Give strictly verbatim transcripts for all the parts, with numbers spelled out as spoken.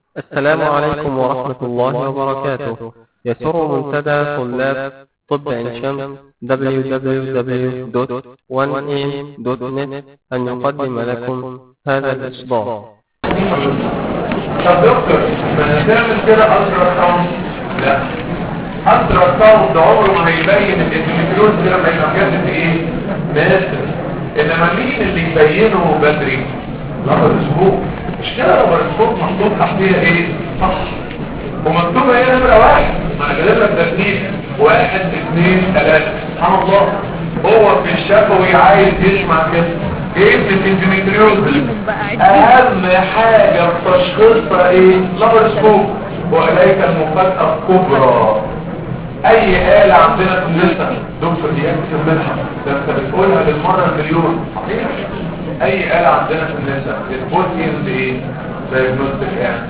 السلام عليكم ورحمة الله وبركاته. يسر منتدى طلاب طب عين شمس دبليو دبليو دبليو دوت وان إيه دوت نت أن يقدم لكم هذا الإصدار. طب دكتور ما نعمل كده الترا ساوند؟ لا، الترا ساوند عمره ما هيبين الاندوميتريوز ده لما يبقى جاهز ايه؟ ماسك. انما مين اللي يبينه بدري؟ لابر سكوب. مش كده لابر سكوب مكتوب تحتيها ايه؟ صح. ومكتوبه ايه نمره واحد؟ ما انا جايب لك ترتيب واحد اثنين ثلاثه. سبحان الله، هو في الشفوي عايز يسمع كده ايه في الاندوميتريوز؟ اهم حاجه في تشخيصها ايه؟ لابر سكوب. واليك المفاجاه الكبرى، اي آلة عندنا في اللسه دكتور دي اكتب منها، ده انت بتقولها بالمره المليون صحيح. اي آلة عندنا في اللسه بتقول ايه ايه دايجنوستيك يعني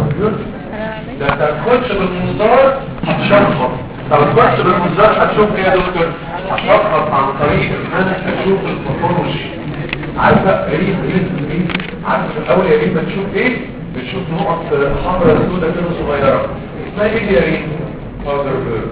ده انت هتخش بالمنظار هتشخص. طب تخش بالمنظار هتشوف ايه يا دكتور؟ هتشخص عن طريق ان انا اشوف الباثولوجي. عارفه ريد ريد ريد عارفه في الاول يا ريت بتشوف ايه؟ بتشوف نقط حمراء سوداء كده صغيره، اسمها ايه يا ريت؟ فاذر بيرد،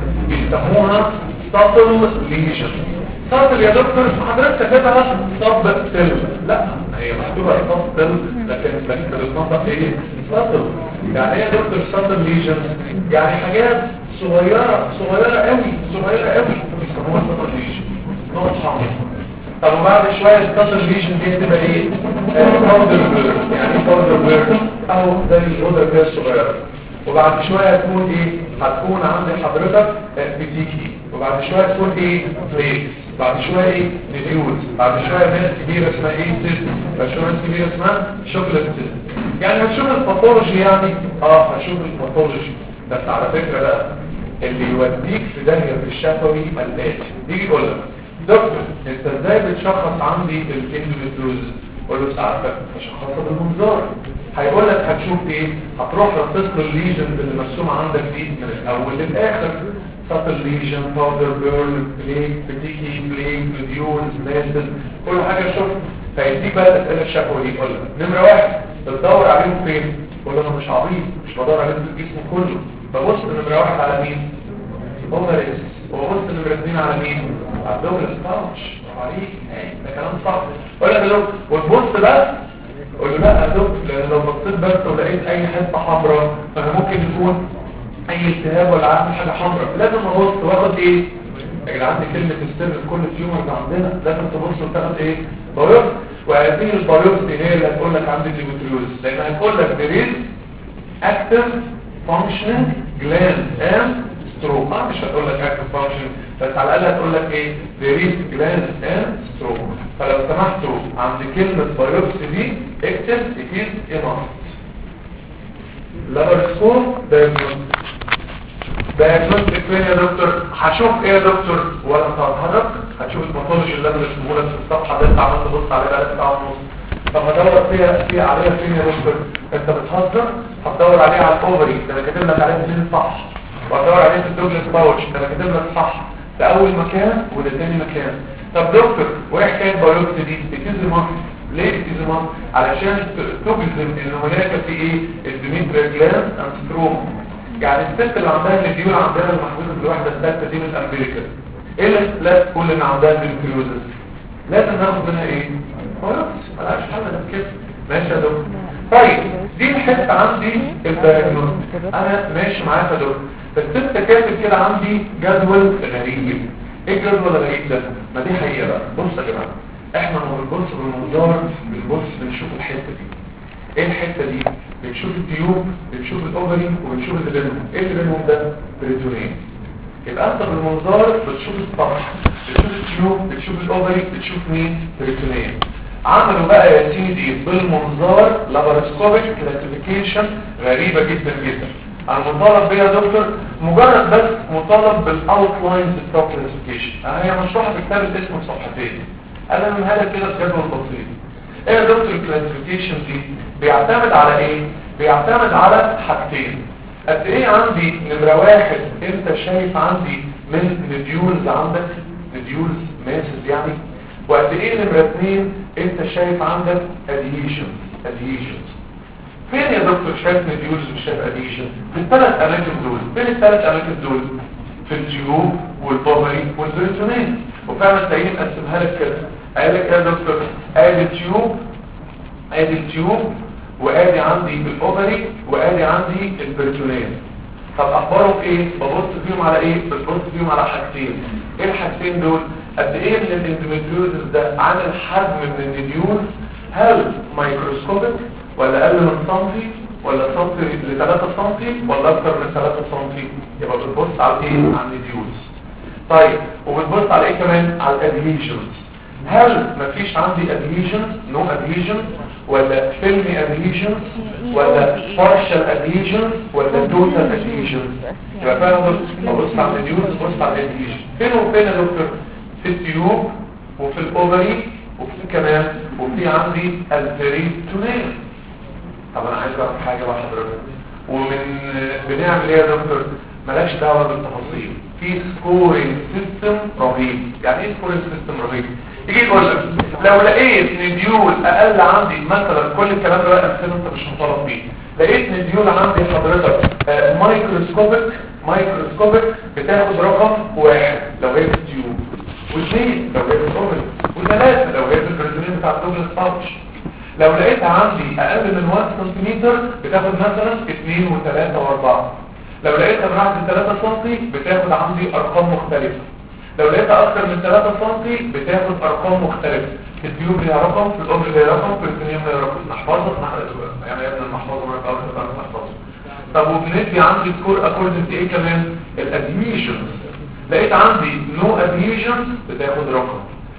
بيسموها ساتل ليجن. ساتل يا دكتور حضرتك كاتبها سب سيل، لا هي مكتوبه سب سيل لكن بتتنطق ايه؟ ساتل. يعني ايه يا دكتور ساتل ليجن؟ يعني حاجات صغيره صغيره قوي صغيره قوي بيسموها ساتل ليجن، نقط حمراء. طب وبعد شويه الساتل ليجن دي تبقى ايه؟ فاذر بيرد. يعني فاذر بيرد او زي الاوضه كده الصغيره. وبعد شوية هتكون ايه؟ هتكون عند حضرتك بتيجي. وبعد شوية تكون ايه؟ فليكس. بعد شوية ايه؟ نيوز. بعد شوية ناس كبيرة اسمها ايه؟ سيست. بعد شوية ناس كبيرة اسمها شوكلت سيست. يعني هتشوف الباثولوجي يعني؟ اه هتشوف الباثولوجي. بس على فكرة بقى اللي يوديك في داهية في الشفوي الآتي يجي يقول لك دكتور انت ازاي بتشخص عندي الاندوميتريوزس؟ قول له ساعتك هشخصها بالمنظار. هيقول لك هتشوف ايه؟ هتروح للتصل الليجن اللي مرسوم عندك دي من الاول للاخر، سطل ليجن، باودر بيرل، بليك، بتيكي، بليك، مديول، نازل، كل حاجه شوف. فيديك بقى الاسئله الشفوي دي. يقول لك نمره واحد بتدور عليهم فين؟ تقول له انا مش عبيط، مش بدور عليهم في الجسم كله، ببص نمره واحد على مين؟ اوفريس. وببص نمره اثنين على مين؟ على الدوبلس باوتش. عليك ده كلام صح. يقول لك لو وتبص بقى قول له لا يا دكتور لان لو بصيت بس ولقيت اي حته حمراء فانا ممكن يكون اي التهاب ولا عندي حاجه حمراء. لازم ابص واخد ايه يا جدعان؟ دي كلمه السر في كل تيومر عندنا. لازم تبص وتاخد ايه؟ بايوبسي. وهذه البايوبسي هي اللي هتقول لك عندي اندوميتريوز، لان هتقول لك there is active functioning gland and stroke. ما مش هتقول لك active functioning بس على الاقل هتقول لك ايه؟ there is gland and stroke. فلو سمحتوا عند كلمه بايوبسي دي اكتب it is a must. لابرسكوب diagnostic. diagnostic فين يا دكتور؟ هشوف ايه يا دكتور؟ ولا هتحرك هتشوف الباثولوجي اللي انا رسمه لك في الصفحه دي انت عمال تبص عليها بقالك ساعه ونص. طب هدور فيها فيها عليها فين يا دكتور؟ انت بتهزر؟ هتدور عليها على الاوفري ده انا كاتب لك عليها فين صح، وهدور عليها في الدوبلس باوتش ده انا كاتب لك صح. ده اول مكان وده تاني مكان. طب دكتور وايه حكايه بايوبسي دي؟ بتيجي مصر ليه بتيجي مصر؟ علشان تجزم ان هناك في ايه؟ الديميتريال جلاند اند ستروما. يعني الست اللي عندها الديول عندنا المحدوده بالوحده الثالثه دي من امريكا، ايه اللي لا تقول ان عندها اندوميتريوزس؟ لازم ناخد منها ايه؟ بايوبسي. مالهاش حل غير كده. ماشي يا دكتور. طيب دي الحته عندي الدايجنوستيك انا ماشي معاك يا دكتور. بس انت كاتب كده عندي جدول غريب. ايه الجدول الغريب ده؟ ما دي حقيقه بقى. بص يا جماعه احنا لما بنبص بالمنظار بنبص بنشوف الحته دي. ايه الحته دي؟ بنشوف التيوب، بنشوف الاوفري، وبنشوف اللي بينهم. ايه اللي بينهم ده؟ بريتونين. يبقى انت بالمنظار بتشوف السطح، بتشوف التيوب، بتشوف الاوفري، بتشوف مين؟ بريتونين. عملوا بقى يا سيدي بالمنظار لابارسكوبيك كلاسيفيكيشن غريبه جدا جدا. انا مطالب بيها يا دكتور مجرد بس مطالب بالاوتلاينز بتاع كلاسيفيكيشن. هي مشروحه في كتاب اسمه صفحتين. انا من هذا كده بجدول بسيط. ايه يا دكتور الكلاسيفيكيشن دي؟ بيعتمد على ايه؟ بيعتمد على حاجتين. قد ايه عندي نمره واحد انت شايف عندي من نديولز عندك نديولز ماسز يعني، وقد ايه نمره اثنين انت شايف عندك ادهيشنز ادهيشنز فين يا دكتور شايف نديول اللي شايف اديشن؟ في الثلاث اماكن دول. فين الثلاث اماكن دول؟ في التيوب والبوفري والبريتونين. وفعلا تلاقيه مقسمها لك كده، قال لك يا دكتور ادي التيوب ادي التيوب وادي عندي الاوفري وادي عندي البريتونين. طب اخبارهم ايه؟ ببص فيهم على ايه؟ ببص فيهم على حاجتين. ايه الحاجتين دول؟ قد ايه من الاندوميتريوزس ده عامل حجم من النديول؟ هل مايكروسكوبيك ولا اقل من سنتي ولا سنتي ل ثلاثة سنتي ولا اكتر من ثلاثة سنتي؟ يبقى بتبص على ايه؟ على النديولز. طيب وبتبص على ايه كمان؟ على الادهيشنز. هل مفيش عندي ادهيشنز نو ادهيشنز ولا فيلمي ادهيشنز ولا بارشال ادهيشنز ولا توتال ادهيشنز؟ يبقى فعلا ببص على النديولز ببص على الادهيشن. فين وفين يا دكتور؟ في التيوب وفي الاوفري وفي كمان وفي عندي البريتونين. طب انا عايز اعرف حاجه بقى حضرتك، ومن بنعمل ايه يا دكتور؟ ملاش دعوه بالتفاصيل، في سكورينج سيستم رهيب. يعني ايه سكورينج سيستم رهيب؟ يجي يقول لك لو لقيت نديول اقل عندي مثلا، كل الكلام ده بقى امثله انت مش مطالب بيه، لقيت نديول عندي حضرتك آه مايكروسكوبيك مايكروسكوبيك بتاخد رقم واحد لو هي في التيوب، واثنين لو هي في الاوفري، وثلاثه لو هي في البريتونين بتاع الدوبلس باوتش. لو لقيتها عندي اقل من واحد سنتيمتر بتاخد مثلا اثنين وثلاثة واربعة. لو لقيتها من عند ثلاثة سنتي بتاخد عندي ارقام مختلفة. لو لقيتها اكتر من ثلاثة سنتي بتاخد ارقام مختلفة. في التيوب ليها رقم، في الاوفري ليها رقم، في البريتونين ليها رقم. نحفظها يعني يا ابن المحفظه ما تعرفش نحفظها. طب وبندي عندي سكور اكوردنج ايه كمان؟ الادهيشنز. لقيت عندي نو ادهيشنز بتاخد رقم،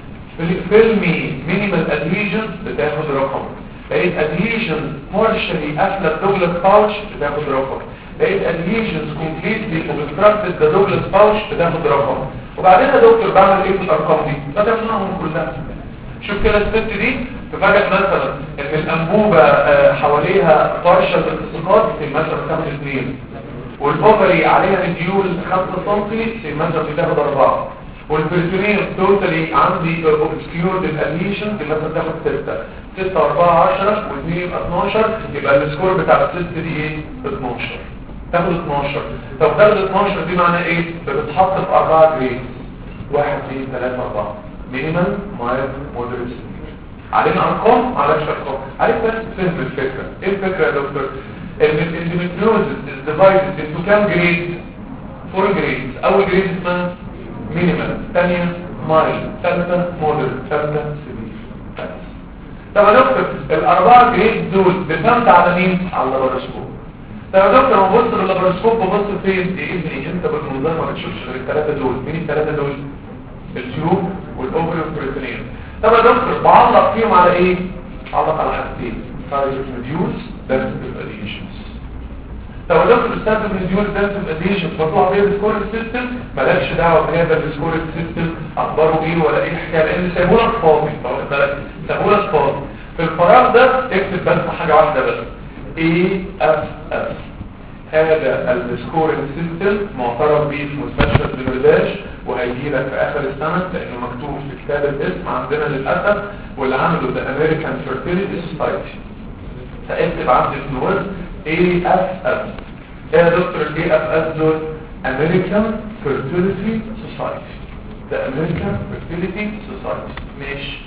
فيلمي مينيمال ادهيشنز بتاخد رقم، لقيت ادهيشنز مارشالي قافله الدوبلس باوتش بتاخد رقم، لقيت ادهيشنز كومبليتلي اوبستراكتد ذا دوبلس باوتش بتاخد رقم. وبعدين يا دكتور بعمل ايه في الارقام دي؟ بجمعهم كلها. شوف كده الست دي تفاجئ مثلا ان الانبوبه حواليها بارشال التصاقات في مثلا خمسة اتنين، والاوفري عليها نديول خمسة سنتي في مثلا بتاخد اربعة، والبريتونين توتالي عندي اوبسكيورد الادهيشن في مثلا تاخد ستة ستة واربعة عشرة واثنين يبقى اتناشر. يبقى السكور بتاع الست دي ايه؟ اتناشر. تاخد اتناشر. طب تاخد اتناشر دي معناه ايه؟ بتتحط في اربعة جريد، واحد اثنين ثلاثة اربعة، مينيمال مايل مودريت. علينا ارقام على ارقام، عليك بس تفهم الفكره. ايه الفكره يا دكتور؟ ان الاندوميتريوزس از ديفايدد انتو كام جريد؟ فور جريدز. اول جريد اسمها مينيمال، ثانيه مايل، ثالثه مودريت، ثالثه سيفير. طب يا دكتور الاربعه جريد دول بتعتمد على مين؟ على اللابراسكوب. طب يا دكتور لما ببص باللابراسكوب ببص فين؟ يا ابني انت بالمنظار ما بتشوفش غير الثلاثه دول. مين الثلاثه دول؟ التيوب والاوفري والبريتونين. طب يا دكتور بعلق فيهم على ايه؟ بعلق على حاجتين، سايز ريديوس دنسيتي اديشنز. طب يا دكتور استخدم ريديوس دنسيتي اديشنز بطلع بيه السكور سيستم، مالكش دعوه بهذا السكور سيستم اخباره ايه ولا ايه الحكايه، لان سايبولك فاضي. واخد بالك؟ سايبولك فاضي. في الفراغ ده اكتب بس حاجه واحده بس، اي اف اف. هذا السكورنج سيستم معترف به في مستشفى الدمرداش، وهيجي لك في اخر السنه لانه مكتوب في كتاب الاسم عندنا للاسف، واللي عمله ده امريكان فيرتيليتي سوسايتي. فاكتب عندي في الوورد اي اف اف. ايه يا دكتور الاي اف اف دول؟ امريكان فيرتيليتي سوسايتي. ده امريكان فيرتيليتي سوسايتي. ماشي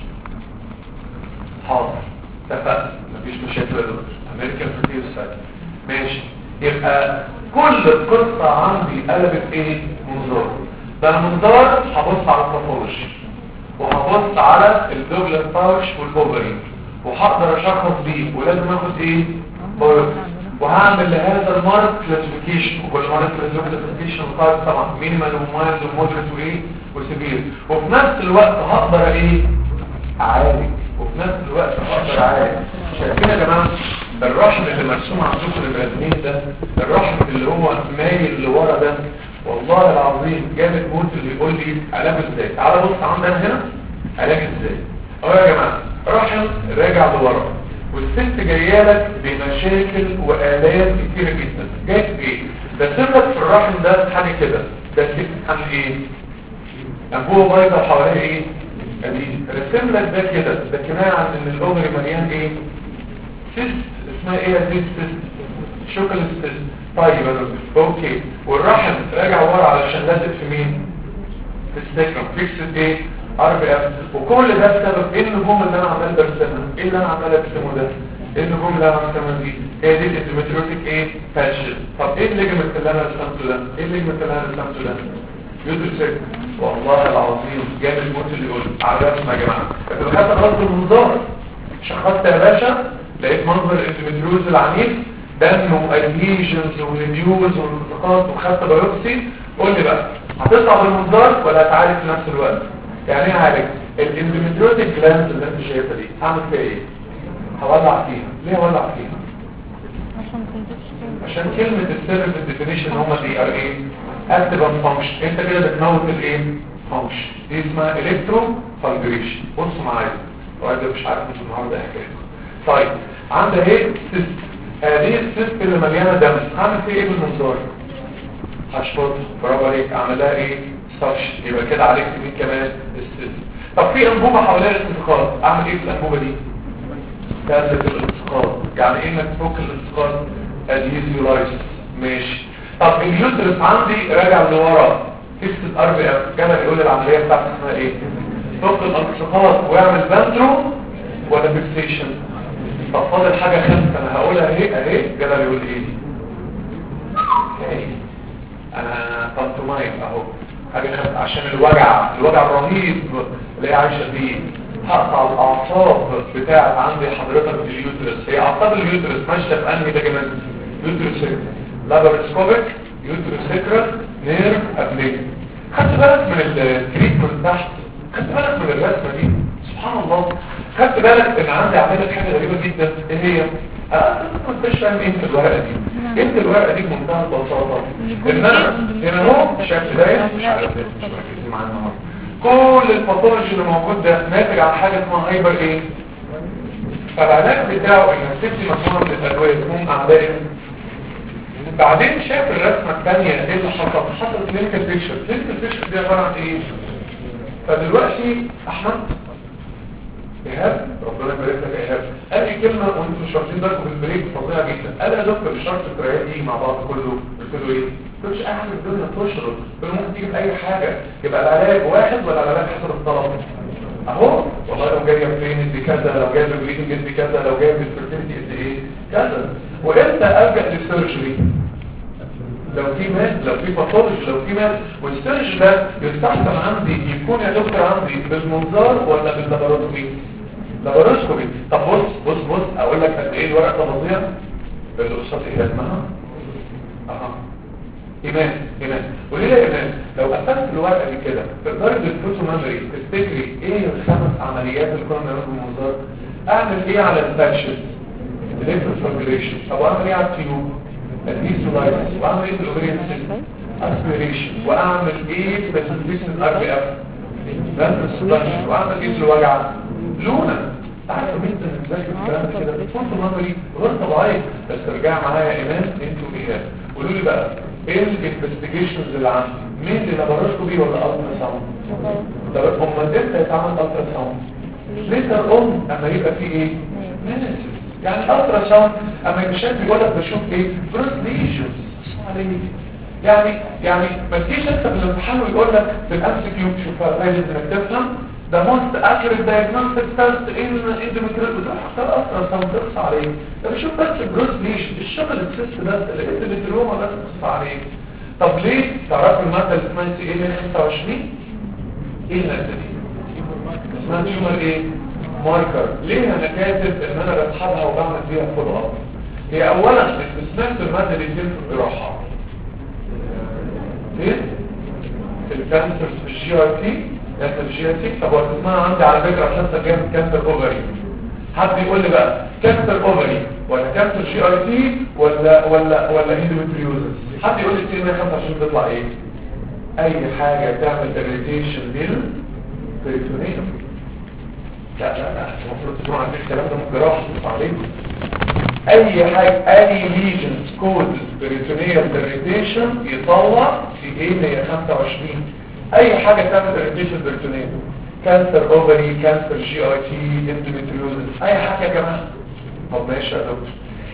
حاضر اتفقنا مفيش مشاكل يا دكتور. امريكان فيرتيليتي سوسايتي ماشي. يبقى كل القصة عندي قلبت ايه؟ منظار. ده المنظار هبص على الباثولوجي، وهبص على الدوبلس باوتش والاوفري، وهقدر اشخص بيه، ولازم اخد ايه؟ بايوبسي، وهعمل لهذا المرض كلاسيفيكيشن، وكل مرض كلاسيفيكيشن وتايب طبعا مينيمال ومايلد ومودريت وايه؟ وسيفير. وفي نفس الوقت هقدر ايه؟ اعالج، وفي نفس الوقت هقدر اعالج. شايفين يا جماعه الرحم اللي مرسوم عندكم البرازيل ده، الرحم اللي هو مايل لورا ده، والله العظيم جامد موت اللي يقول لي علاج ازاي. تعال بص عندنا هنا علاج ازاي. اهو يا جماعه رحم راجع لورا، والست جايه لك بمشاكل والام كتيره جدا. جايه بايه؟ ده سبب في الرحم ده حاجه كده، ده عن ايه؟ انبوبه بايظه وحواليها ايه؟ ادي رسم لك ده كده، ده كنايه عن ان الاوفري مليان ايه؟ سيست اسمها ايه يا زيد؟ شوكليت سيست. طيب يا دكتور اوكي، والرحم راجع ورا علشان لازق في مين؟ في السكرم، فيكسد ايه؟ ار بي اف. وكل ده بسبب ايه؟ النجوم اللي انا عمال برسمها. ايه اللي انا عمال ارسمه ده؟ ايه النجوم اللي انا عمال ارسمها دي؟ هي دي الاندوميتريوتيك ايه؟ فاشل. طب ايه الليجمنت اللي انا رسمته ده؟ ايه الليجمنت اللي انا رسمته ده؟ يوتر. والله العظيم جامد الموت اللي يقول على الرسمه يا جماعه. انت دخلت غلط المنظار، شخصت يا باشا، لقيت منظر الاندوميتريوز العنيف، دم وادهيجنز وريديوز والانتقاط، وخدت بايوبسي. قول لي بقى هتطلع بالمنظار ولا هتعالج في نفس الوقت؟ يعني ايه هعالج؟ الاندوميتريوتيك جلاند اللي انت شايفها دي هعمل فيها ايه؟ هولع فيها. ليه هولع فيها؟ عشان تنتج عشان كلمه السر في الديفينيشن هما دي ار ايه؟ اكتيف اند فانكشن. انت كده بتموت الايه؟ فانكشن. دي اسمها الكترو فالجريشن. بصوا معايا وعايز مش عارف مش النهارده حكايه. طيب عندها ايه؟ سيست. هذه السيست اللي مليانه دم هعمل فيها ايه بالمنظار؟ هشفط. برافو عليك. اعمل لها ايه؟ سكشن. يبقى كده عليك مين كمان؟ السيست. طب في انبوبه حواليها الانتقال، اعمل ايه في الانبوبه دي؟ تثبت الانتقال. يعني ايه انك تفك الانتقال؟ ادهيزيولايز. ماشي. طب اليوترس عندي راجع لورا، فيكسد ار بي اف. كان يقول العمليه بتاعته اسمها ايه؟ فك الانتقال ويعمل باندرو ولا فيكسيشن؟ طب فاضل حاجه خمسه انا هقولها اهي اهي. جدع يقول ايه؟ اهي انا بانتومايم اهو. حاجه خمسه عشان الوجع، الوجع الرهيب اللي هي عايشه فيه. هقطع الاعصاب بتاعت عندي حضرتك في اليوترس. هي اعصاب اليوترس ماشيه في انهي ليجمنت؟ يوترس لابرسكوبيك يوترس سكرال نيرف ابليك. خدت بالك من التريتمنت تحت؟ خدت بالك من الرسمه دي؟ سبحان الله. خدت بالك ان عندي عمليه حاجه غريبه جدا. ايه هي؟ انا ما كنتش فاهم ايه الورقه دي. ايه الورقه دي بمنتهى البساطه؟ ان انا هنا اهو شايف ده مش عارف مش مركزين معانا النهارده. كل الباثولوجي اللي موجود ده ناتج عن حاجه اسمها هايبر ايه؟ فالعلاج بتاعه انك تدي مجموعه من الادويه اسمهم اعداء. بعدين شايف الرسمه الثانيه ايه اللي حصل؟ حصل كلينيكال بيكتشر. كلينيكال بيكتشر دي عباره عن ايه؟ فدلوقتي احمد ايهاب ربنا يبارك لك يا ايهاب قال لي كلمه وانتم مش واخدين بالكم في البريك فظيعه جدا. قال يا دكتور الشرط القراءات دي مع بعض كله. قلت له ايه؟ قلت له اي حاجه في الدنيا تشرط، ممكن تيجي باي حاجه. يبقى العلاج واحد ولا العلاج حسب الطلب؟ اهو والله لو جايه برين دي كذا، لو جايه بريدنج دي كذا، لو جايه بالفيرتيليتي قد ايه كذا. وامتى الجا للسيرجري؟ لو في مات، لو في باثولوجي، لو في مات. والسيرج ده يستحسن عندي يكون يا دكتور عندي بالمنظار ولا باللاباروسكوبي؟ لاباروسكوبي. طب بص بص بص اقول لك قد ايه الورقه فظيعه اللي قصاد ايه اسمها اها ايمان. ايمان قولي لي يا ايمان لو قفلت الورقه دي كده تقدري بالفوتو ميموري تفتكري ايه الخمس عمليات اللي كنا بنعملها بالمنظار؟ اعمل ايه على الفاكشن؟ الكتروفورميليشن. طب اعمل ايه على التيوب؟ الفيزولايز. واعمل ايه بالاوبريان سيستم؟ اسبيريشن. واعمل ايه بالفيزن ار بي اف؟ لانس. واعمل ايه بالوجع؟ لونا. تعرف مين بنذاكر الكلام ده كده فوتو ميموري غير طبيعي. بس ارجع معايا يا ايمان انتوا ايه؟ قولوا لي بقى ايه الانفستيجيشنز اللي عندي؟ مين اللي لاباروسكوبي ولا الترا ساوند؟ طب امال امتى يتعمل الترا ساوند؟ ليتر اون اما يبقى فيه ايه؟ مينيسيس. يعني الترا ساوند اما يبقى شايف يقول لك بشوف ايه؟ بروس ليجنز. يعني يعني ما تجيش انت في الامتحان ويقول لك في الام سي كيو شوف لازم انك تفهم ده موست اكيوريت دايجنوستيك تيست ان اندوميتريوز. ده حتى الترا ساوند تقص عليه. ده بشوف بس البروس ليجن الشغل السيست ده اللي الاندوميتريوما بس تقص عليه. طب ليه؟ تعرفوا الماده اللي اسمها سي ال خمسة وعشرين؟ ايه الماده دي؟ اسمها تيومر ايه؟ ماركر. ليه انا كاتب ان انا بسحبها وبعمل فيها فولو اب؟ هي اولا استثناء الماده اللي بتتم في الجراحه. ليه؟ في الكانسر في الجي ار تي. كانسر الجي ار تي. طب اسمها عندي على فكره عشان تجيب كانسر اوفري. حد يقول لي بقى كانسر اوفري ولا كانسر جي ار تي ولا ولا ولا اندوميتريوزس؟ حد يقول لي سي مية وخمسة وعشرين بيطلع ايه؟ اي حاجه تعمل اريتيشن للبريتونيوم. لا لا لا المفروض تكون عندك الكلام ده من الجراحه بتطلع عليه. اي حاجه اي ليجنز كود بريتونيوم اريتيشن يطلع في ايه مية وخمسة وعشرين. اي حاجه تعمل اريتيشن بريتونيوم، كانسر اوفري، كانسر جي اي تي، اندوميتريوزس، اي حاجه كمان. طب ماشي يا دكتور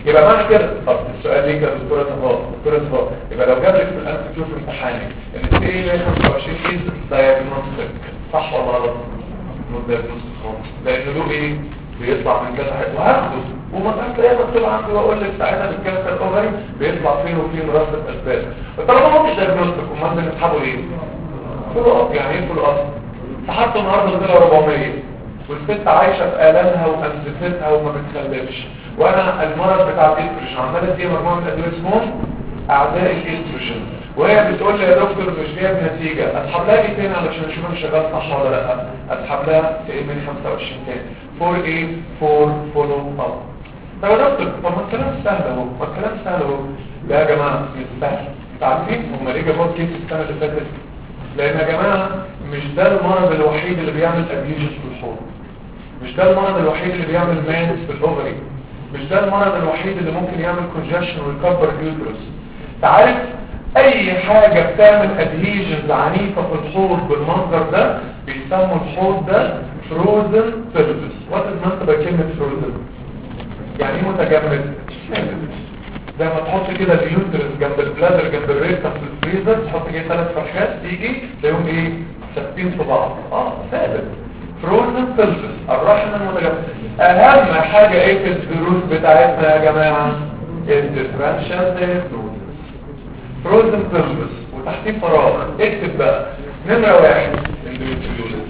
يبقى معنى كده. طب السؤال ليك يا دكتوره صفاء، دكتوره صفاء، يبقى لو جاب لك في الامس تشوف امتحانك ان ايه خمسة وعشرين كيس دايجنوستيك، صح ولا غلط؟ مو دايجنوستيك خالص، لانه له ايه؟ بيطلع من كذا حته وهاخده ومسألة ايه مكتوب عندي واقول لك ساعتها بالكانسر الاوفري بيطلع فين وفين رصد اسباب. طالما هو مش دايجنوستيك امال بنسحبه ايه؟ فولو اب. يعني ايه فولو اب؟ فحطوا النهارده طلع أربعمية والست عايشه في الامها وانزفتها وما بتخلفش، وانا المرض بتاع الاستروجين عماله اديها مجموعه من الادويه اسمهم اعداء الاستروجين، وهي بتقول لي يا دكتور مش جايب نتيجه، اسحب لها ايه تاني علشان اشوف انا شغال صح ولا لا؟ اسحب لها في من خمسة وعشرين تاني فور ايه؟ فور فولو اب. طب يا دكتور طب ما الكلام سهل اهو، ما الكلام سهل اهو. لا يا جماعه مش سهل. عارفين هم ليه جابوا كيس السنه اللي فاتت؟ لان يا جماعه مش ده المرض الوحيد اللي بيعمل ابيوجن في الحوض، مش ده المرض الوحيد اللي بيعمل مانس في الاوفري، مش ده المرض الوحيد اللي ممكن يعمل كونجكشن ويكبر اليوترس. تعرف اي حاجه بتعمل ادهيجنز عنيفه في الحوض بالمنظر ده بيسموا الحوض ده فروزن بيلفس. وات از مانت بكلمه فروزن؟ يعني ايه متجمد؟ زي ما تحط كده اليوترس جنب البلادر جنب الريكتم في الفريزر، تحط كده ثلاث فرخات تيجي تلاقيهم ايه؟ ثابتين في بعض. اه ثابت. فروزن بيلفس الرحم المتجمد. اهم حاجه ايه في الدروس بتاعتنا يا جماعه؟ الديفرنشال دايجنوستس. فروزن بيلفس وتحتيه فراغ. اكتب بقى نمره واحد اندوميتريوزس.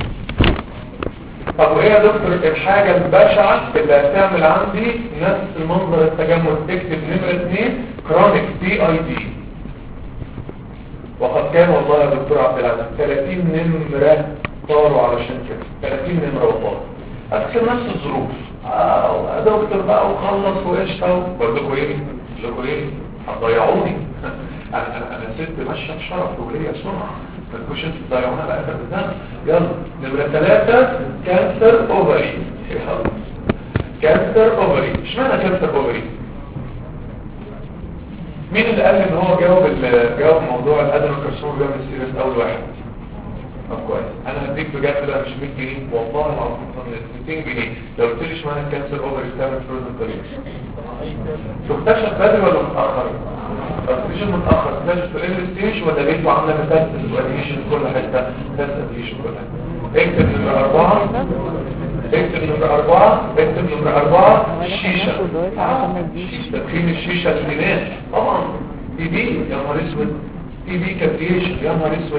طب وايه يا دكتور الحاجه البشعه اللي هتعمل عندي نفس المنظر التجمد؟ اكتب نمره اثنين كرونيك دي اي دي. وقد كان والله يا دكتور عبد العزيز ثلاثين نمره طاروا علشان كده، ثلاثين نمره وطاروا اكثر نفس الظروف. اه يا دكتور بقى وخلص وقشطه. بقول لكم ايه؟ بقول لكم ايه؟ هتضيعوني. انا انا انا ست ماشيه بشرف وليا سمعه، ما تكونش انتوا تضيعونا بقى ده. يلا نمره ثلاثة كانسر اوفري. يلا كانسر اوفري. اشمعنى كانسر اوفري؟ مين اللي قال ان هو جاوب جاوب موضوع الادينوكارسينوما بيعمل سيريس اول واحد؟ طب كويس. انا هديك بجد بقى مش مية جنيه والله العظيم ميتين جنيه لو قلت لي اشمعنى الكانسر اوفري بتعمل فروزن بيلفس. تكتشف بدري ولا متاخر؟ اكتشف متاخر. اكتشف في الاول ستيج ولا لقيته عامله ميتاستاسيس واديشن في كل حته؟ ميتاستاسيس في كل حته. اكتب نمره اربعه. اكتب نمره اربعه. اكتب نمره اربعه الشيشه. تدخين الشيشه للناس طبعا. دي دي يا نهار اسود. دي دي كابريشن يا نهار اسود.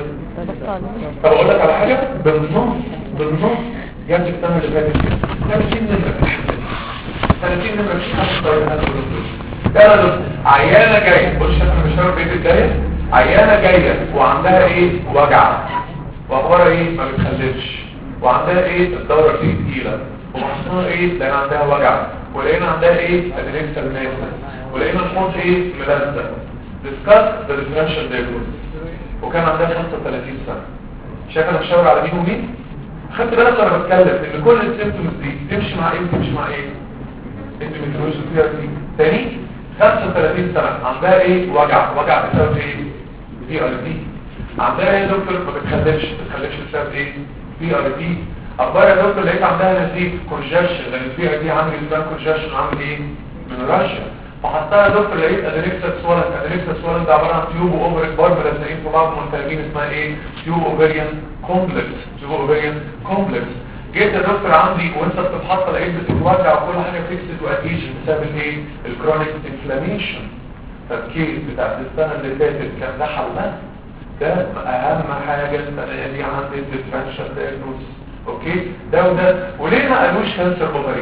طب اقول لك على حاجه بالنص بالنص جنب السنه اللي فاتت كده ثلاثين نمره ثلاثين نمره مش حاجه. كانت عيانه جايه بص انا مش عارف ايه بدايه عيانه جايه وعندها ايه؟ وجع واخبارها ايه؟ ما بتخلفش وعندها ايه؟ الدوره دي تقيله ومحصنها ايه؟ لان عندها وجع ولقينا عندها ايه؟ ادرينكسال ماسس ولقينا الحوض ايه؟ ملزق. ديسكاس ذا ديفرنشال دايجنوستس وكان عندها خمسة وثلاثين سنه. شايف انا بشاور على مين ومين؟ خدت بالك وانا بتكلم ان كل السيمبتومز دي تمشي مع ايه وتمشي مع ايه؟ اندوميتريوزس ثيرابي. تاني خمسة وثلاثين سنه عندها ايه؟ وجع. وجع بسبب ايه؟ بي ار دي. عندها ايه يا دكتور؟ ما بتخلفش. ما بتخلفش بسبب ايه؟ بي ار دي. اخبار يا دكتور لقيت عندها نزيف كونجكشن لان البي ار دي عامل اسبان كونجكشن عامل ايه؟ من رشا. فحطها يا دكتور لقيت ادريكسا سوالن. ادريكسا سوالن ده عباره عن تيوب واوفر بار ملزقين في بعض منتجين اسمها ايه؟ تيوب اوفريان كومبلكس. تيوب اوفريان كومبلكس. جيت يا دكتور عندي وانت بتتحط لقيت بتتوجع وكل حاجه فيكسد واديشن بسبب الايه؟ الكرونيك انفلاميشن. فالكيس بتاعت السنه اللي فاتت كان ده حلها. ده اهم حاجه السنه دي عند الديفرنشال دايجنوستس. اوكي ده وده. وليه ما قالوش كانسر اوفري؟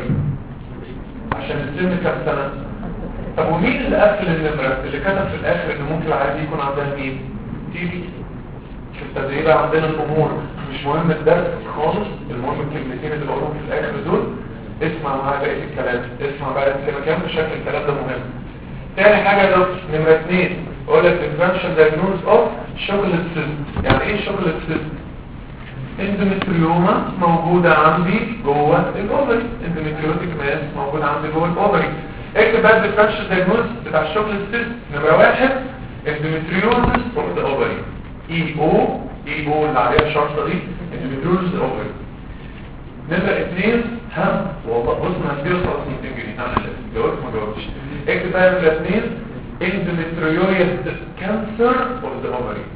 عشان السن كام سنه؟ طب ومين اللي قفل النمره اللي كتب في الاخر ان ممكن العادي يكون عندها مين؟ تي بي. في التدريب عندنا الامور مش مهم الدرس خالص، المهم الكلمتين اللي بقولهم في الاخر دول اسمع معايا بقيه الكلام. اسمع بقى الكلمه كام بشكل الكلام ده مهم. تاني حاجه يا دكتور نمره اثنين اقول لك ديفرنشال دايجنوز اوف شوكليت سيست. يعني ايه شوكليت سيست؟ اندوميتريوما موجوده عندي جوه الاوفري. اندوميتريوتيك ماس موجوده عندي جوه الاوفري. اكتب بقى الديفرنشال دايجنوز بتاع الشوكليت سيست. نمره واحد اندوميتريوزس اوف ذا اوفري. اي او اي او اللي عليها الشرطه دي اندوميتريوزس اوفري. نمره اثنين ها والله بص انا هديله خمسمية جنيه انا جاوبت ما جاوبتش. اكتب بقى الاثنين endometrioid cancer of the ovary.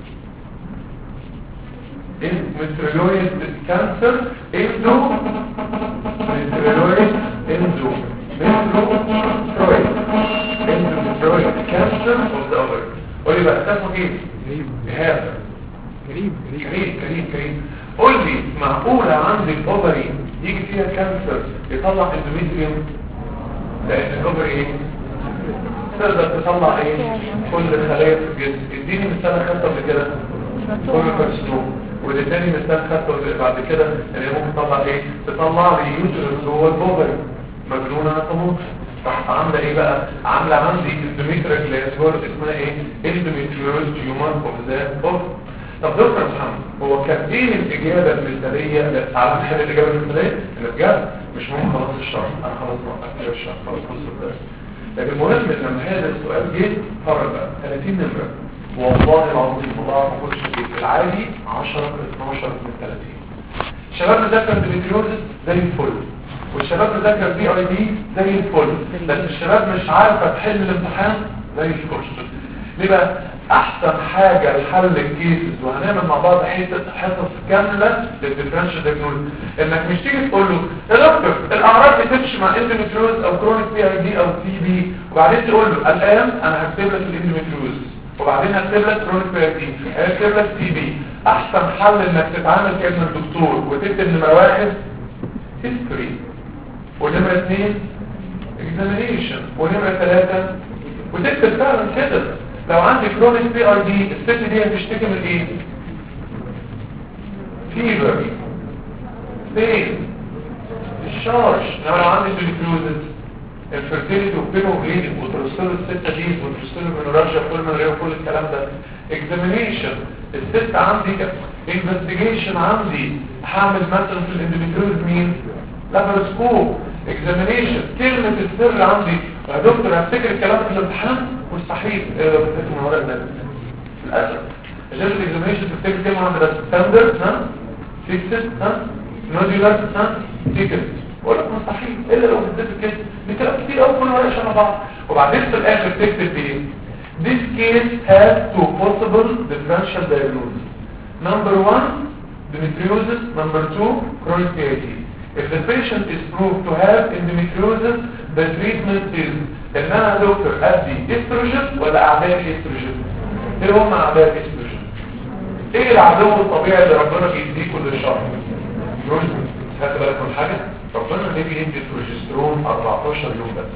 endometrioid cancer endo endometrioid endo metrioid endometrioid cancer of the ovary. قولي بقى اسمه ايه؟ هذا كريم كريم كريم كريم. قول لي معقولة عندك اوفري يجي فيها كانسر يطلع اندوميتريوم؟ لان الاوفري ايه؟ تقدر تطلع ايه؟ كل خلايا في الجسم. اديني مثال خدته قبل كده كل كارسينوم، والتاني مثال خدته بعد كده اللي ممكن تطلع ايه؟ تطلع لي يوترس جوه الاوفري. مجنونه انا طموح. صح. عامله ايه بقى؟ عامله عندي اندوميتريال جلاسور اسمها ايه؟ اندوميتريوز تيومر اوف ذا اوفري. طب دكتور محمد هو كان ايه الاجابه المثاليه؟ تعالى نحل الاجابه المثاليه اللي بجد مش مهم. خلاص الشرح انا خلاص وقفت الشرح خلاص خلص الدرس. لكن المهم لما هذا السؤال جه فرق بقى ثلاثين نمره والله العظيم والله ما كنتش في العادي عشرة اتناشر من ثلاثين. الشباب مذاكر اندوميتريوزس زي الفل، والشباب مذاكر بي اي دي زي الفل، بس الشباب مش عارفه تحل الامتحان زي الفل. ليه بقى؟ احسن حاجة لحل الكيسز وهنعمل مع بعض حته حصص كامله للديفرنشال دايجنوستس، انك مش تيجي تقول له يا دكتور الاعراض بتمشي مع اندوميتريوز او كرونيك بي اي دي او تي بي، وبعدين تقول له الان انا هكتب لك الاندوميتريوز وبعدين هكتب لك كرونيك بي اي دي هكتب لك تي بي. احسن حل انك تتعامل كأنك دكتور وتكتب نمره واحد هيستوري، ونمره اثنين اكزامينيشن، ونمره ثلاثه وتكتب فعلا كده. لو عندي كرونيك بي اي دي الست دي هتشتكي من ايه؟ فيبر، بين، الشارج. لو عندي اندوميتريوزس الفيرتيليتي وبينوبليدنج وترسل الستة دي وترسل المنورجيا كل من ريو كل الكلام ده. اكزامينيشن الست عندي انفستيجيشن، عندي هعمل مثلا في الاندوميتريوز مين؟ لابروسكوب. اكزامينيشن كلمة السر عندي يا دكتور هفتكر الكلام في الامتحان مستحيل بفتكر من ورق الناس للأسف. الجاج الاكزامينيشن تفتكر كلمة عندي بس ستاندرد ها فيكسد ها نوديولار ها تيكت ولا مستحيل الا لو بتفتكر كده. دي كلام كتير قوي كل ورقة شبه بعض. وبعدين في الاخر تكتب ايه؟ This case has two possible differential diagnoses. Number one endometriosis, number two chronic P I D. If the patient is proved to have endometriosis, the treatment is انها دكتور ادي استروجين ولا اعداء الاستروجين؟ ايه هم اعداء الاستروجين؟ ايه العدو الطبيعي اللي ربنا بيديه كل شهر؟ بروجسترون. خدت بالك من حاجه؟ ربنا بيجي يدي بروجسترون اربعتاشر يوم بس،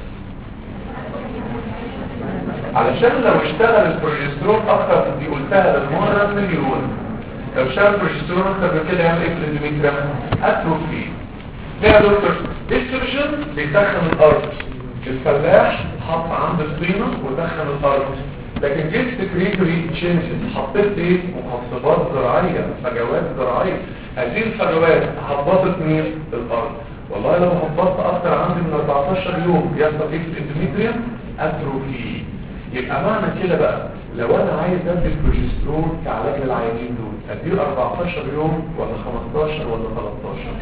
علشان لو اشتغل البروجسترون اكتر من دي قلتها للمره مليون، لو اشتغل البروجسترون اكتر من كده يعمل ايه في الاندوميتريوم؟ اتروفي. ليه يا دكتور؟ استروجين بيسخن الارض، الفلاح حط عند الطينة ودخل الارض، لكن جيت سكريتوري تشينجز حطيت ايه؟ مخصبات زراعية، فجوات زراعية. هذه الفجوات هبطت مين؟ الارض. والله لو هبطت اكتر عندي من اربعتاشر يوم يحصل ايه في الاندوميتريوم؟ اتروفي. يبقى معنى كده بقى لو انا عايز ادي البروجسترون كعلاج للعيانين دول اديه اربعتاشر يوم ولا خمستاشر ولا تلتاشر؟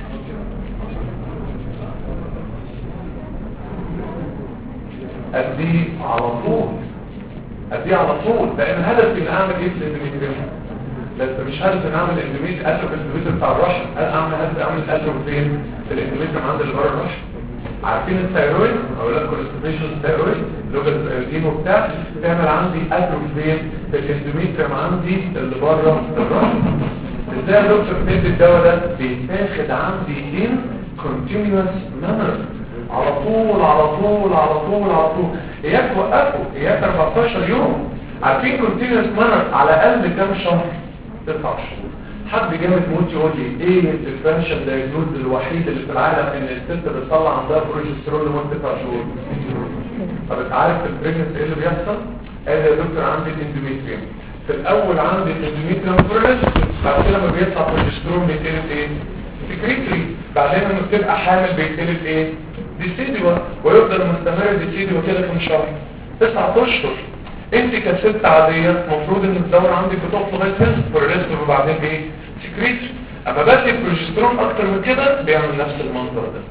اديه على طول، اديه على طول، لان الهدف ان اعمل ايه في الاندوميتريوم؟ بس مش هدف ان اعمل اندوميتريوم اتروف الاندوميتريوم بتاع الرحم، انا اعمل هدف اعمل اتروف فين؟ في الاندوميتريوم عند اللي بره الرحم. عارفين الثايرويد او الكوليستيشن الثايرويد لوجد الثايرويد وبتاع تعمل عندي اتروف فين؟ في الاندوميتريوم عندي اللي بره الرحم. ازاي يا دكتور بندي الدواء ده؟ بيتاخد عندي ان كونتينيوس مانر، على طول على طول على طول على طول. اياك توقفوا، اياك اربعتاشر يوم. عارفين كونتينيوس مانر على الاقل كام شهر؟ تسعة شهور. حد جامد موت يقول لي ايه الديفرنشال دايجنوز الوحيد اللي في العالم ان الست بتطلع عندها بروجسترون لمده تسع شهور؟ طب انت عارف في البريجنس ايه اللي بيحصل؟ قال يا دكتور عندي الاندوميتريوم في الاول عندي الاندوميتريوم فورنس، بعد كده لما بيطلع بروجسترون بيتقلب ايه؟ سكريتري، بعدين لما بتبقى حامل بيتقلب ايه؟ ديسيدوا، ويفضل مستمر ديسيدوا كده كم شهر؟ تسعة اشهر. انت كست عادية المفروض ان الدورة عندك بتقف لغاية هنا والريستور وبعدين ايه؟ سكريتري. اما بدي البروجسترون اكتر من كده بيعمل نفس المنظر ده،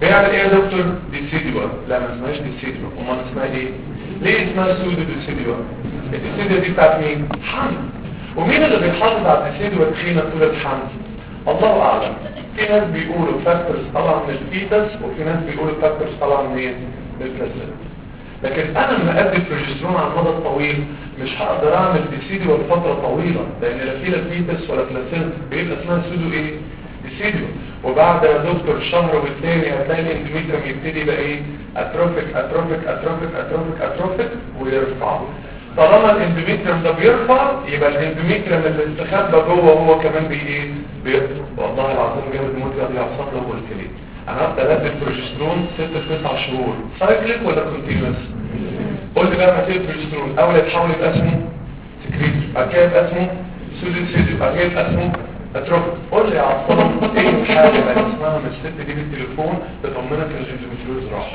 بيعمل ايه يا دكتور؟ ديسيدوا. لا ما اسمهاش ديسيدوا، امال اسمها ايه؟ ليه اسمها سودو ديسيدوا؟ الديسيدوا دي بتاعت مين؟ حمل. ومين اللي بيحافظ على الديسيدوا التخينه طول الحمل؟ الله اعلم. في ناس بيقولوا فاكتورز طالعه من الفيتس، وفي ناس بيقولوا فاكتورز طالعه من ايه؟ من البلاسينتا. لكن انا لما ادي بروجسترون على المدى الطويل مش هقدر اعمل ديسيدوا لفتره طويله، لان لا في لا فيتس ولا بلاسينتا، بيبقى اسمها سودو ايه؟ ديسيدوا. وبعد يا دكتور شهر والتاني هتلاقي الاندوميتريوم يبتدي بقى ايه؟ اتروفيك اتروفيك اتروفيك اتروفيك اتروفيك ويرفع. طالما الاندوميتريوم ده بيرفع يبقى الاندوميتريوم اللي استخبى جوه هو كمان بي ايه؟ بيرفع. والله العظيم جامد موت يا ابني عصام لو قلت لي انا هبدا ادي البروجسترون ست لتسع شهور سايكليك ولا كونتينوس؟ قول لي بقى متى البروجسترون اول يتحول يبقى اسمه سكريت، بعد كده يبقى اسمه سودوسيدو، بعد كده يبقى اسمه اتروف. قول لي يا عصام ايه الحاجه اللي اسمها من الست دي بالتليفون تطمنك ان الاندوميتريوز راح؟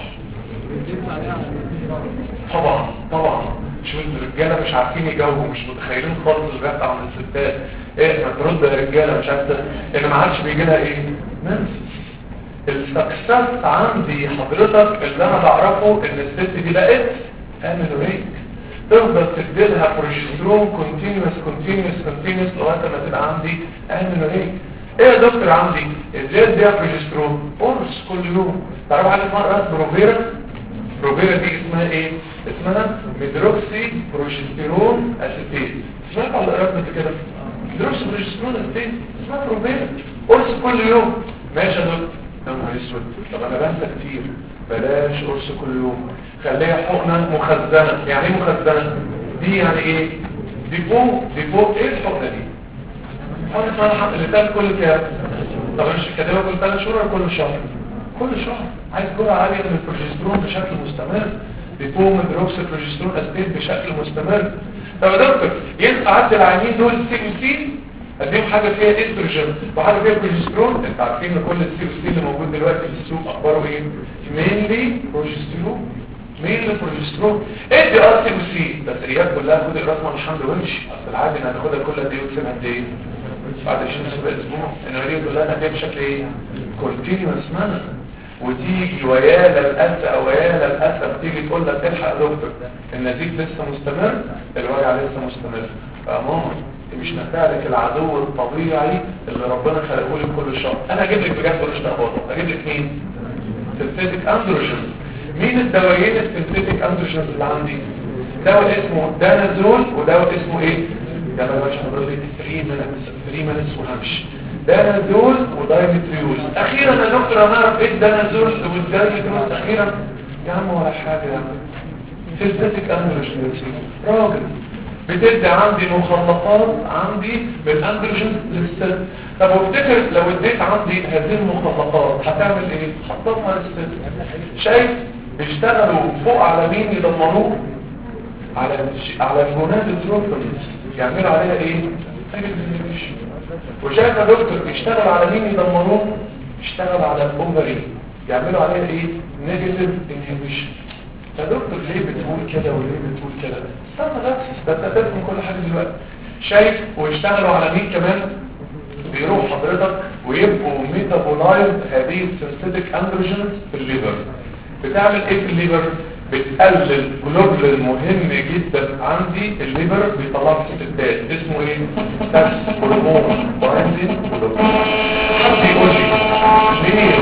طبعا طبعا. شو الرجاله مش عارفين يجاوبوا، مش متخيلين خالص اللي بيحصل عند الستات. ايه ما ترد يا رجاله مش عارفه ان ما عادش بيجي لها ايه؟ منسس. السكسس عندي حضرتك اللي انا بعرفه ان الست دي بقت امينوريك، تفضل تديلها بروجسترون كونتينوس كونتينوس كونتينوس لغايه ما تبقى عندي امينوريك. ايه يا دكتور عندي ازاي اديها بروجسترون؟ قرص كل يوم. تعرفوا حاجه اسمها بروفيرا؟ بروفيرا دي اسمها ايه؟ اسمها ميدروكسي بروجسترون اسيتيت. سمعت على القراءات كده؟ ميدروكسي بروجسترون اسيتيت اسمها بروفيرا، قرص كل يوم. ماشي يا دكتور. يا نهار اسود، طب انا بنسى كتير، بلاش قرص كل يوم، خليها حقنه مخزنه. يعني ايه مخزنه؟ دي يعني ايه؟ ديبو. ديبو ايه الحقنه دي؟ حقنه اسمها الحقنه اللي بتاخد كل كام؟ طب مش كاتبها كل ثلاث شهور ولا كل شهر؟ كل شهر. عايز جرعه عاليه من البروجسترون بشكل مستمر. ديبو ميدروكسي بروجسترون اسيتيت بشكل مستمر. طب يا دكتور ينفع عدي العينين دول سي او سي؟ اديهم حاجه فيها استروجين وحاجه فيها بروجسترون. انت عارفين ان كل السي او سي اللي موجود دلوقتي في السوق اخباره ايه؟ مينلي بروجسترون. مينلي بروجسترون. ادي ار سي او سي بس الايات كلها خد الرسمه الحمد وامشي. اصل العادي ان هتاخدها كل قد ايه وتسيبها قد ايه؟ بعد عشرين اسبوع. انما دي كلها هتبقى بشكل ايه؟ كونتينوس مانر. وتيجي ويا للاسف ويا للاسف تيجي تقول لك الحق يا دكتور النزيف لسه مستمر، الوجع لسه مستمر. فماما مش نتعلك العدو الطبيعي اللي ربنا خلقه لك كل شهر. انا اجيب لك بجد مش تخبطه. اجيب لك مين؟ سنتيتيك اندروجين. مين الدوايين السنتيتيك اندروجين اللي عندي؟ دواء اسمه دانازول ودواء اسمه ايه؟ ده ما باش حضرتك ثلاثة مانس وهمشي. دانازول ودايمتريوز. اخيرا يا دكتور هنعرف ايه الدانازول والدايمتريوز اخيرا. يا عم ولا حاجه يا عم. سنتيتيك اندروجين راجل بتدي عندي مخلطات عندي بالاندروجين للست. طب وافتكر لو اديت عندي هذه المخلطات هتعمل ايه؟ هتضمن الست. شايف بيشتغلوا فوق على مين يضمنوه؟ على الش... على الجوناد التروفيز يعملوا عليها ايه؟ وشايف يا دكتور بيشتغل على مين يضمنوه؟ يشتغل على الاوفري يعملوا عليها ايه؟ نيجاتيف انهبيشن. يا دكتور ليه بتقول كده وليه بتقول كده؟ استنى بس ده تفهم كل حاجه دلوقتي. شايف ويشتغلوا على مين كمان؟ بيروح حضرتك ويبقوا ميتابولايز هذه السنتيتيك اندروجينز في الليفر. بتعمل ايه في الليفر؟ بتقلل جلوبولين مهم جدا عندي الليفر بيطلعه في الستات اسمه ايه؟ تاكس هرمون بايندين جلوبولين. حد يقول لي ليه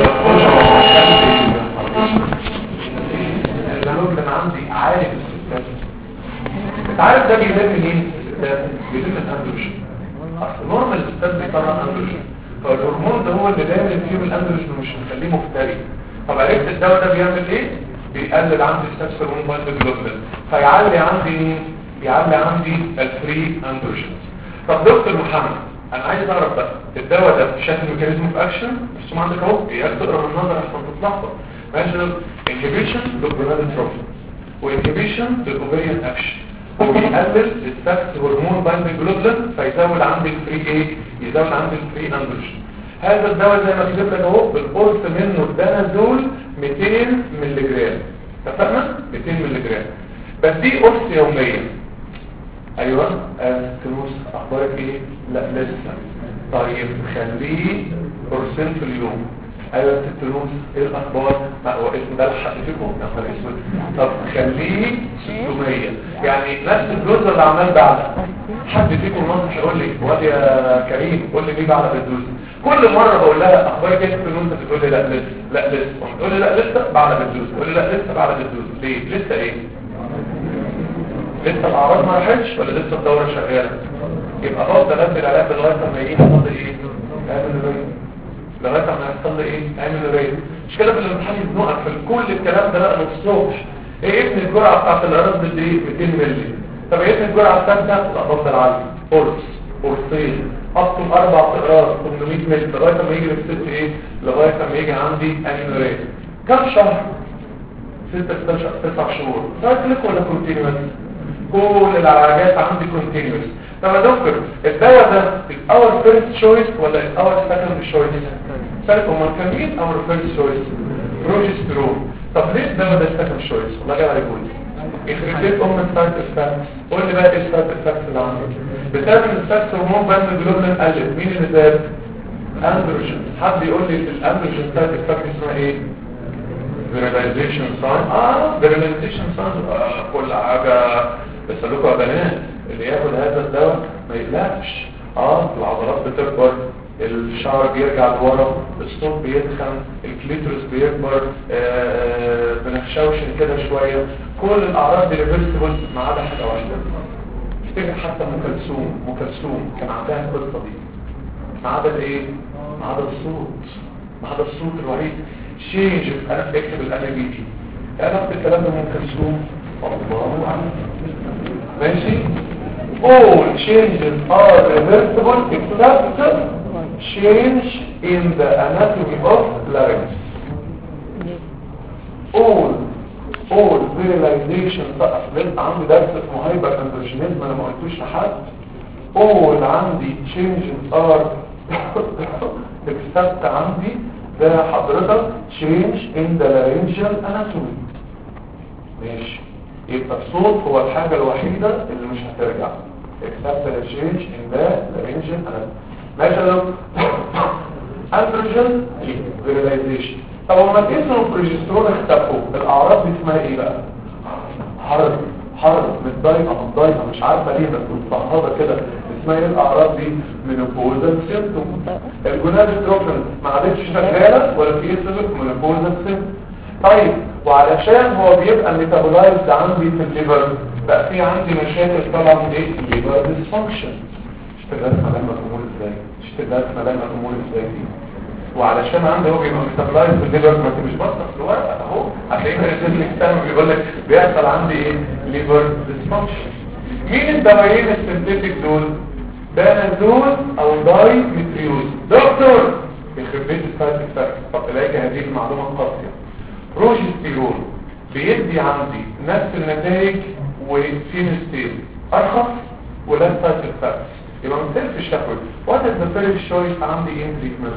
الجلوبولين عندي عالي في الستات؟ انت عارف ده بيهم منين؟ بيهم الاندروجين. اصل نورمال الستات بيطلع اندروجين، فالهرمون ده هو اللي دايما فيهم الاندروجين ومش مخليه مفتري. طب عرفت الدواء ده بيعمل ايه؟ بيقلل عندي السكس هرمون بايند جلوبولين، فيعلي عندي بيعلي عندي الفري اندروجينز. طب دكتور محمد انا عايز اعرف بقى الدواء ده شكل ميكانيزم اوف اكشن مش عندك اهو ايه تقرا من النظر عشان تتلخبط. ماشي انهبيشن للجونادوتروفين وانهبيشن للاوفريان اكشن وبيقلل السكس هرمون بايند جلوبولين فيزود عندي الفري ايه؟ يزود عندي الفري اندروجين. هذا الدواء زي ما كتبت لك اهو بالقرص منه الدانازول مئتين مللي جرام. اتفقنا؟ مئتين مللي جرام. بس دي قرص يوميا. ايوه كروس اخبارك ايه؟ لا لسه. طيب خليه قرصين في اليوم. ايوه يا ست نوس ايه الاخبار؟ ما هو اسم ده لحد فيكم يا نهار اسود. طب خليه ستمية يعني نفس الدوز اللي عمال بعد حد فيكم مصر يقول لي واد يا كريم قول لي مين بعد الدوز. كل مره بقول لها اخبارك ايه يا ست نوس بتقول لي لا لسه لا لسه تقول لي لا لسه بعد الدوز تقول لي لا لسه بعد الدوز. ليه لسه ايه؟ لسه الاعراض ما راحتش ولا لسه الدوره شغاله؟ يبقى افضل ادي العلاج لغايه ما يجي يحصل ايه؟ اعمل ريت لغايه ما يحصل ايه؟ اعمل ريت. مش كده في الامتحان يزنقك في كل الكلام ده بقى من الصبح. ايه ابن الجرعه بتاعت الاعراض قد ايه؟ مئتين مللي. طب ايه ابن الجرعه الثالثه؟ لا افضل عالي قرص قرصين اطول اربع اقراص ثمانمية مللي لغايه ما يجي للست ايه؟ لغايه ما يجي عندي اعمل ريت. كم شهر؟ ستة ستاشر تسع شهور. سايكليك ولا كونتينيوس؟ كل العلاجات عندي كونتينيوس. طب يا دكتور الدواء ده الاول فيرست شويس ولا الاول سكند شويس؟ سالك امال كان مين اول فيرست شويس؟ بروجسترون. طب ليه الدواء ده سكند شويس؟ والله جاي عليك بقول يخرب بيت ام السايد افكتس. قول لي بقى ايه السايد افكتس اللي عندك؟ بسبب ان السكس هرمون باند جلوبولين قلت. مين اللي زاد؟ اندروجين. حد يقول لي الاندروجين سايد افكتس اسمها ايه؟ فيراليزيشن ساين. اه فيراليزيشن ساين آه كل حاجه. بس لكم يا بنات اللي ياخد هذا الدواء ما يقلقش. اه العضلات بتكبر الشعر بيرجع لورا الصوت بيدخن الكليتروس بيكبر آه بنخشوشن كده شويه. كل الاعراض دي ريفرسبل ما عدا حاجه واحده. افتكر حتى ام كلثوم ام كلثوم كان عندها القصه دي ما عدا الايه؟ ما عدا الصوت ما عدا الصوت الوحيد. شينج انا اكتب الان بي دي انا نفس الكلام ده ام كلثوم الله اعلم. ماشي. all changes are reversible except change in the anatomy of larynx. all all virilization بقى عندي درس اسمه هايبر اندروجينيزم انا ما قلتوش لحد. all عندي changes are except عندي ده حضرتك change in the laryngeal anatomy. ماشي. يبقى الصوت هو الحاجة الوحيدة اللي مش هترجع except the change in the laryngeal anatomy. ماشي يا دكتور. اندروجين فيراليزيشن. طب لما الجسم والبروجسترون اختفوا الاعراض دي اسمها ايه بقى؟ حرب حرب متضايقه متضايقه مش عارفه ليه بس متلخبطه كده. اسمها ايه الاعراض دي؟ مينوبوزال سيمبتوم. الجونادوتروفين ما عادتش شغاله ولا في ايه سبب؟ مينوبوزال سيمبتوم. طيب وعلشان هو بيبقى ميتابولايزد عندي في الليفر بقى في عندي مشاكل طبعا من ايه؟ الليفر ديسفانكشن. اشتغلت ملامة الامور ازاي؟ اشتغلت ملامة الامور ازاي دي؟ وعلشان عندي هو بيبقى ميتابولايزد في الليفر ما انت مش بطل في الورقه اهو هتلاقيه مرسل لك سهم بيقول لك بيحصل عندي ايه؟ ليفر ديسفانكشن. مين الدوايين السنتيتيك دول؟ بانازول او داي متريوز. دكتور يخرب بيت السايد افكت. طب تلاقي هذه المعلومه القاسيه. بروجستيرون بيدي عندي نفس النتائج وفينستين ارخص ولا سايد افكت. يبقى من سيلف الشكوى وات از ذا فيرست شويس عندي ان تريتمنت.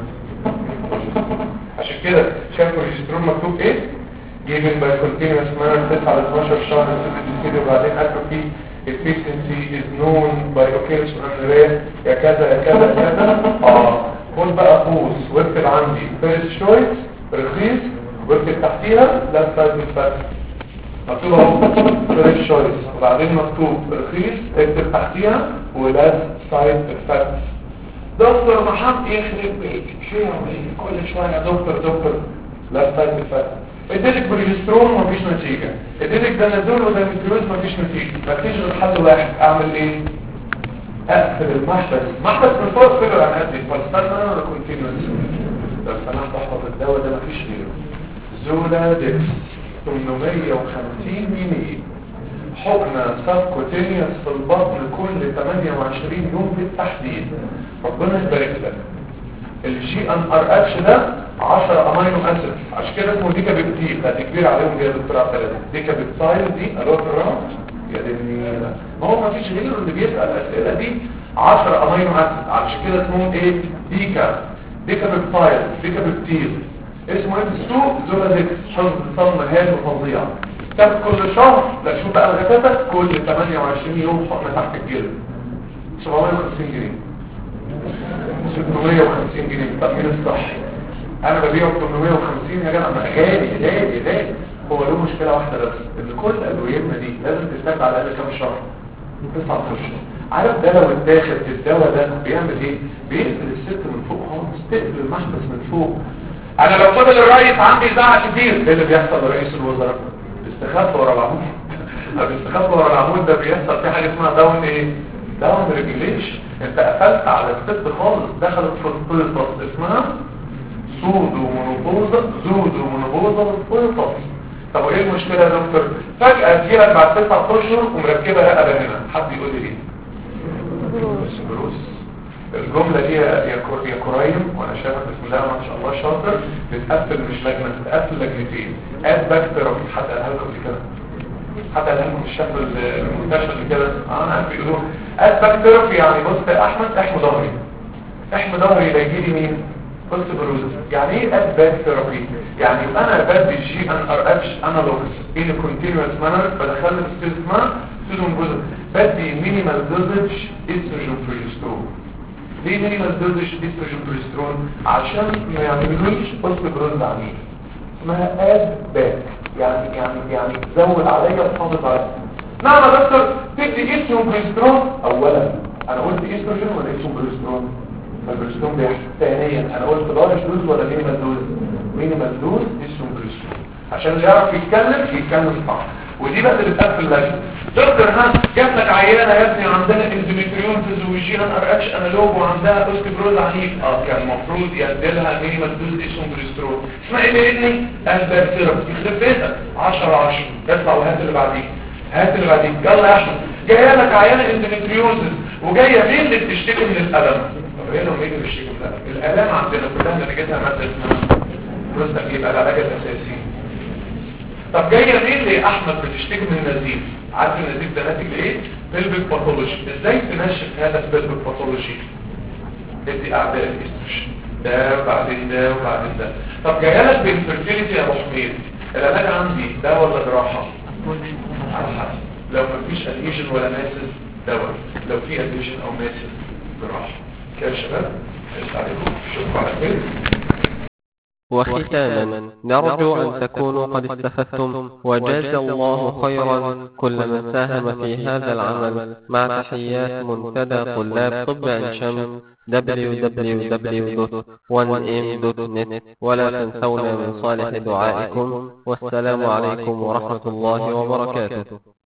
عشان كده شايف البروجستيرون مكتوب ايه؟ given by continuous manner تسعة ل اتناشر شهر كده وبعدين قالوا فيه efficiency is known by occasion and rare يا كذا يا كذا يا كذا. اه خد بقى قوس واكتب عندي فيرست شويس رخيص واكتب تحتيها لا سايد افكت. مكتوب اهو فيرست شويس وبعدين مكتوب رخيص اكتب تحتيها ولا سايد افكت. دكتور محمد يخرب بيتك شو يعمل كل شويه يا دكتور دكتور لا سايد افكت. اديتك بروجسترون مفيش نتيجه. اديتك دانازول ودايمتريوز مفيش نتيجه. مفيش غير حل واحد اعمل ايه؟ اقفل المحبس. محبس من فوق فيجر عن قد ايه؟ فاستنى ولا كونتينوس؟ لو سمحت احفظ الدواء ده مفيش غيره. زولادكس ثمانمية وخمسين جنيه حقنة سبكوتينيوس في البطن كل ثمانية وعشرين يوم بالتحديد. ربنا يبارك لك. الجي ان ار اتش ده عشرة امينو اسيد عشان كده اسمه ديكا بيبتيل. ده كبير عليهم يا دكتور عبد العزيز. ديكا بيبتايل دي الوت الرمز يا دنيا. ما هو ما فيش غيره اللي بيسال الاسئله دي. عشرة امينو اسيد عشان كده اسمهم ايه؟ ديكا ديكا بيبتايل ديكا بيبتيل. اسمه ايه في السوق؟ زولادكس. حفظ صم هاد وفظيع. كم كل شهر؟ لا شوف بقى الغتاتك كل ثمانية وعشرين يوم حقنه تحت الجلد سبعمية وخمسين جنيه ستمية وخمسين جنيه التأمين الصحي. انا ببيعه ب ثمانمائة وخمسين يا جماعه، غالي غالي غالي. هو له مشكله واحده بس، ان كل ادويتنا دي لازم تستنى على الاقل كام شهر؟ تسعة اشهر. عارف ده لو اتاخد الدواء ده بيعمل ايه؟ بيقفل الست من فوق خالص، تقفل المحبس من فوق. انا لو فضل الرئيس عندي زعق كتير، ايه اللي بيحصل لرئيس الوزراء؟ استخف ورا العمود. الاستخف ورا العمود ده بيحصل في حاجه اسمها داون ايه؟ داون ريجوليشن. انت قفلت على الست خالص، دخلت في كل الفصل اسمها سودو مونوبوزا زودو مونوبوزا فويطس. طب وايه المشكله يا دكتور؟ فجاه تجيلك بعد تسعة اشهر ومركبه رقبه هنا، حد يقول لي ايه؟ بروس. الجمله دي يا يا كرايم، وانا شايفك بسم الله ما شاء الله شاطر، بتقفل مش لجنه، بتقفل لجنتين. اد باكتر حد قالها لكم كده؟ حتى لهم الشكل المنتشر كده اه انا عارف بيقولوا اد باكتر، يعني بص يا احمد احمد ظهري احمد ظهري ده يجي لي مين؟ بص بروز. يعني ايه اد باكتر؟ يعني انا بدي جي ان ار اتش انالوجز ان كونتينوس مانر، بدخل ستيل اسمها سودوم بروز، بدي مينيمال دوزج استروجين بروجسترون. ليه مينيمال دوزج استروجين بروجسترون؟ عشان ما يعملوش بص بروز عنيف، اسمها اد باك، يعني يعني يعني زود عليا وحافظ عليا. نعم يا دكتور، تدي اسمه بروجسترون. اولا انا قلت استروجين ولا اسمه بروجسترون؟ البروجسترون بيحصل. ثانيا انا قلت لارج دوز ولا مينيمال دوز؟ مينيمال دوز اسمه بروجسترون، عشان اللي يعرف يتكلم يتكلم صح. ودي بقى اللي بتقفل اللجنه. دكتور ها جات لك عيانه يا ابني عندنا اندوميتريوزز وجي ان ار اتش انالوج وعندها اوستيبروز عنيف، اه كان المفروض يديلها مينيمال دوز اسمه بروجسترون. اسمها ايه يا ابني؟ البرتيرم. يخرب بيتك عشرة عشرة. اطلع وهات اللي بعديه، هات اللي بعديه. يلا يا احمد، جايه لك عيانه اندوميتريوزز وجايه مين اللي بتشتكي من الالم؟ طب ايه مين اللي بيشتكي من الالم؟ الالام عندنا كلها نتيجتها ماده اسمها بروستات، يبقى العلاج الاساسي. طب جايه مين اللي احمد بتشتكي من النزيف؟ عارف النزيف ده ناتج لايه؟ بيلفيك باثولوجي. ازاي تنشف هذا البيلفيك باثولوجي؟ ادي اعداء الاستروجين ده وبعدين ده وبعدين ده. طب جايه لك بانفيرتيليتي يا ابو حميد، العلاج عندي ده ولا جراحه؟ على حسب. لو مفيش اديشن ولا ماسس دواء، لو في اديشن او ماسس جراحه. كده يا شباب اشتغل عليكم، اشوفكم على خير. وختاما نرجو أن تكونوا قد استفدتم وجزى الله خيرا كل من ساهم في هذا العمل، مع تحيات منتدى طلاب طب عين شمس دبليو دبليو دبليو دوت وان ام دوت نت. ولا تنسونا من صالح دعائكم، والسلام عليكم ورحمة الله وبركاته.